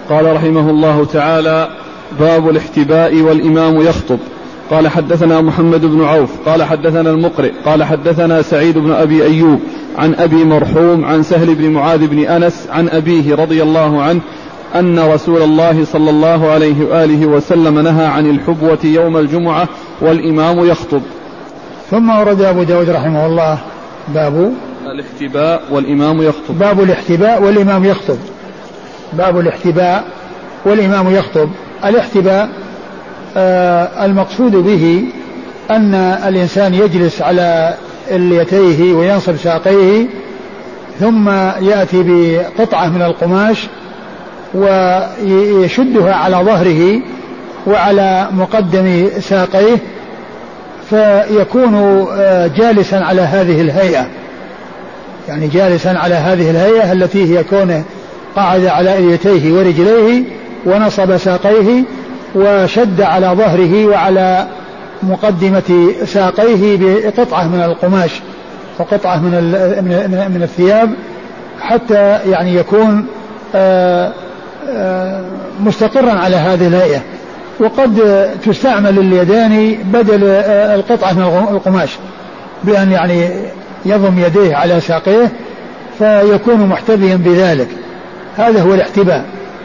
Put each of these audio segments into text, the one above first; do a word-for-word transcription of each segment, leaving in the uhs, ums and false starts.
قال رحمه الله تعالى: باب الاحتباء والإمام يخطب. قال حدثنا محمد بن عوف قال حدثنا المقرئ قال حدثنا سعيد بن أبي أيوب عن أبي مرحوم عن سهل بن معاذ بن أنس عن أبيه رضي الله عنه أن رسول الله صلى الله عليه وآله وسلم نهى عن الحبوة يوم الجمعة والإمام يخطب. ثم ورد أبو داود رحمه الله باب الاحتباء والإمام يخطب. باب الاحتباء والإمام يخطب. باب الاحتباء والإمام يخطب. الاحتباء آه المقصود به أن الإنسان يجلس على اليتيه وينصب ساقيه ثم يأتي بقطعة من القماش ويشدها على ظهره وعلى مقدم ساقيه فيكون جالسا على هذه الهيئة، يعني جالسا على هذه الهيئة التي هي كونه قعد على اليتيه ورجليه ونصب ساقيه وشد على ظهره وعلى مقدمة ساقيه بقطعة من القماش وقطعة من من الثياب حتى يعني يكون آآ آآ مستقرا على هذه الهيئة. وقد تستعمل اليدان بدل القطعة من القماش بأن يعني يضم يديه على ساقيه فيكون محتبيا بذلك. هذا هو الاحتباء.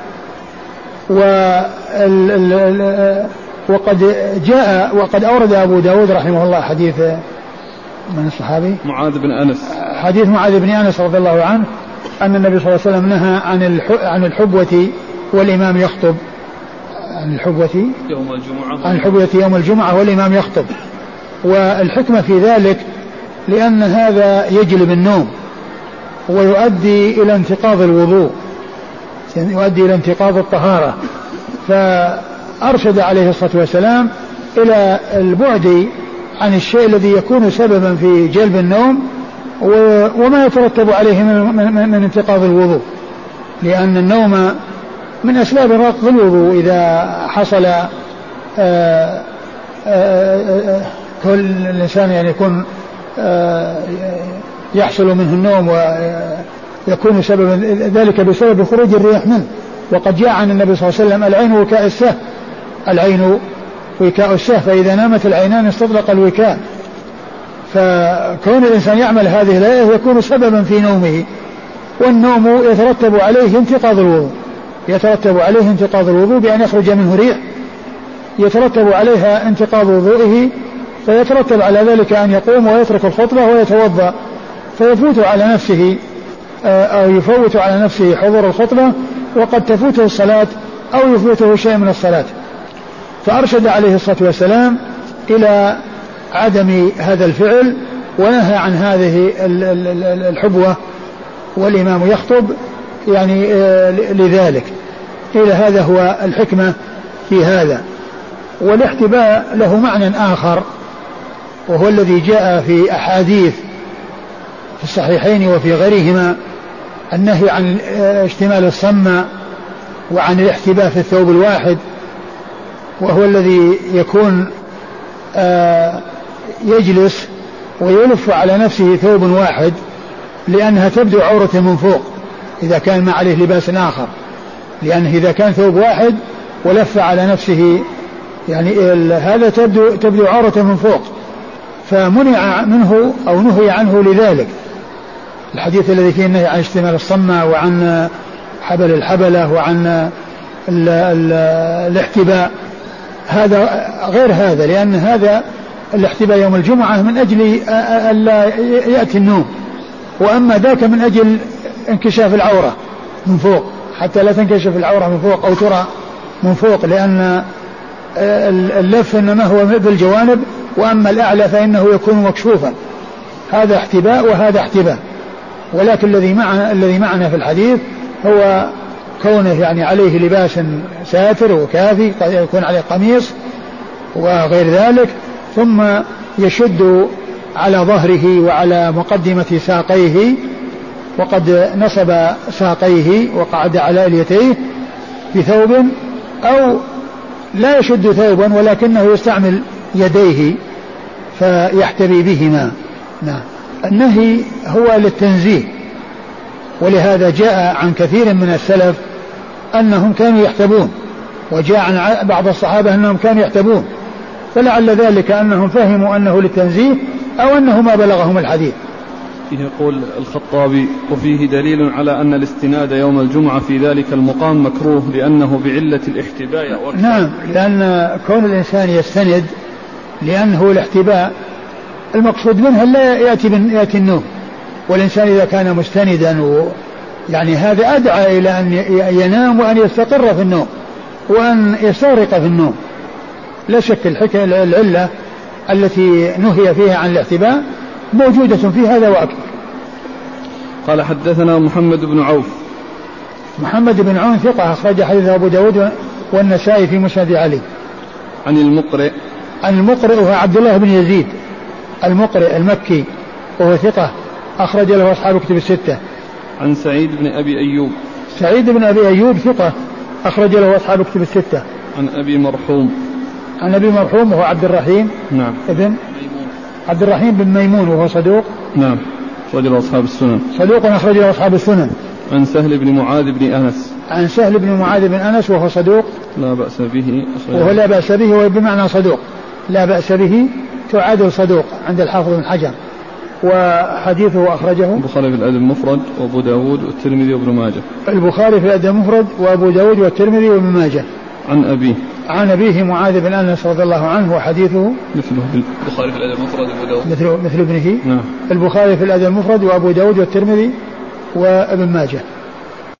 وقد جاء وقد أورد أبو داود رحمه الله حديث من الصحابي معاذ بن أنس، حديث معاذ بن أنس رضي الله عنه أن النبي صلى الله عليه وسلم نهى عن عن الحبوة والإمام يخطب. عن الحبوة يوم الجمعة عن الحبوة يوم الجمعة والإمام يخطب. والحكمة في ذلك لأن هذا يجلب النوم ويؤدي إلى انتقاض الوضوء، يؤدي إلى انتقاض الطهارة. فأرشد عليه الصلاة والسلام إلى البعد عن الشيء الذي يكون سببا في جلب النوم وما يترتب عليه من, من, من انتقاض الوضوء، لأن النوم من أسباب نقض الوضوء. إذا حصل آآ آآ كل الإنسان يعني يكون يحصل منه النوم ويكون سببا ذلك بسبب خروج الريح منه. وقد جاء عن النبي صلى الله عليه وسلم: العين وكاء السه، العين وكاء السه، فإذا نامت العينان استطلق الوكاء. فكون الإنسان يعمل هذه الآية يكون سببا في نومه، والنوم يترتب عليه انتقاض الوضوء، يترتب عليه انتقاض الوضوء بأن يخرج منه ريح يترتب عليها انتقاض وضوئه، فيترتب على ذلك أن يقوم ويترك الخطبة ويتوضأ فيفوت على نفسه أو يفوت على نفسه حضور الخطبة، وقد تفوته الصلاة أو يفوته شيء من الصلاة. فأرشد عليه الصلاة والسلام إلى عدم هذا الفعل ونهى عن هذه الحبوة والإمام يخطب يعني لذلك. إلى هذا هو الحكمة في هذا. والاحتباء له معنى آخر وهو الذي جاء في أحاديث في الصحيحين وفي غيرهما: النهي عن اشتمال الصمة وعن الاحتباء في الثوب الواحد، وهو الذي يكون يجلس ويلف على نفسه ثوب واحد لأنها تبدو عورة من فوق إذا كان ما عليه لباس آخر، لأنه إذا كان ثوب واحد ولف على نفسه يعني هذا تبدو, تبدو عورة من فوق، فمنع منه أو نهي عنه لذلك. الحديث الذي فيه النهي عن اشتمال الصمة وعن حبل الحبلة وعن ال ال الاحتباء، هذا غير هذا، لأن هذا الاحتباء يوم الجمعة من أجل ألا يأتي النوم، وأما ذاك من أجل انكشاف العورة من فوق حتى لا تنكشف العورة من فوق أو ترى من فوق، لأن اللف إنما هو بالجوانب، وأما الأعلى فإنه يكون مكشوفا. هذا احتباء وهذا احتباء. ولكن الذي معنا الذي معنا في الحديث هو كونه يعني عليه لباس ساتر وكافي، قد يكون عليه قميص وغير ذلك، ثم يشد على ظهره وعلى مقدمة ساقيه، وقد نصب ساقيه وقعد على اليتيه بثوب، أو لا يشد ثوبا ولكنه يستعمل يديه فيحتبي بهما. نعم. النهي هو للتنزيه، ولهذا جاء عن كثير من السلف أنهم كانوا يحتبون، وجاء عن بعض الصحابة أنهم كانوا يحتبون، فلعل ذلك أنهم فهموا أنه للتنزيه أو أنه ما بلغهم الحديث. يقول الخطابي: وفيه دليل على أن الاستناد يوم الجمعة في ذلك المقام مكروه لأنه بعلة الاحتباء أكثر. نعم، لأن كون الإنسان يستند لأنه الاحتباء المقصود منها لا يأتي, يأتي النوم، والإنسان إذا كان مستندا و يعني هذا أدعى إلى أن ينام وأن يستقر في النوم وأن يستغرق في النوم. لا شك الحكاية العلة التي نهي فيها عن الاحتباء موجودة في هذا وأكثر. قال حدثنا محمد بن عوف. محمد بن عون ثقة أخرج حديث أبو داود والنسائي في مسند علي. عن المقرئ. عن المقرئ هو عبد الله بن يزيد المقرئ المكي وهو ثقة أخرج له أصحاب كتب الستة. عن سعيد بن أبي أيوب. سعيد بن أبي أيوب ثقة أخرج له أصحاب كتب الستة. عن أبي مرحوم. عن أبي مرحوم وهو عبد الرحيم. نعم. ابن ميمون. عبد الرحيم بن ميمون وهو صدوق. نعم. أخرج له أصحاب السنن. صدوق أخرج له أصحاب السنن. عن سهل بن معاذ بن أنس. عن سهل بن معاذ بن أنس وهو صدوق لا بأس به. وهو لا بأس به وبمعنى صدوق لا بأس به تعادل صدوق عند الحافظ بن حجر. وحديثه أخرجه البخاري في الأدب المفرد وأبو داود والترمذي وابن ماجه. البخاري في الأدب المفرد وأبو داود والترمذي وابن ماجه. عن أبيه. عن أبيه معاذ بن أنس رضي الله عنه وحديثه مثله البخاري في الأدب المفرد وأبو داود مثل مثل ابنه. نعم. البخاري في الأدب المفرد وأبو داود والترمذي وابن ماجه.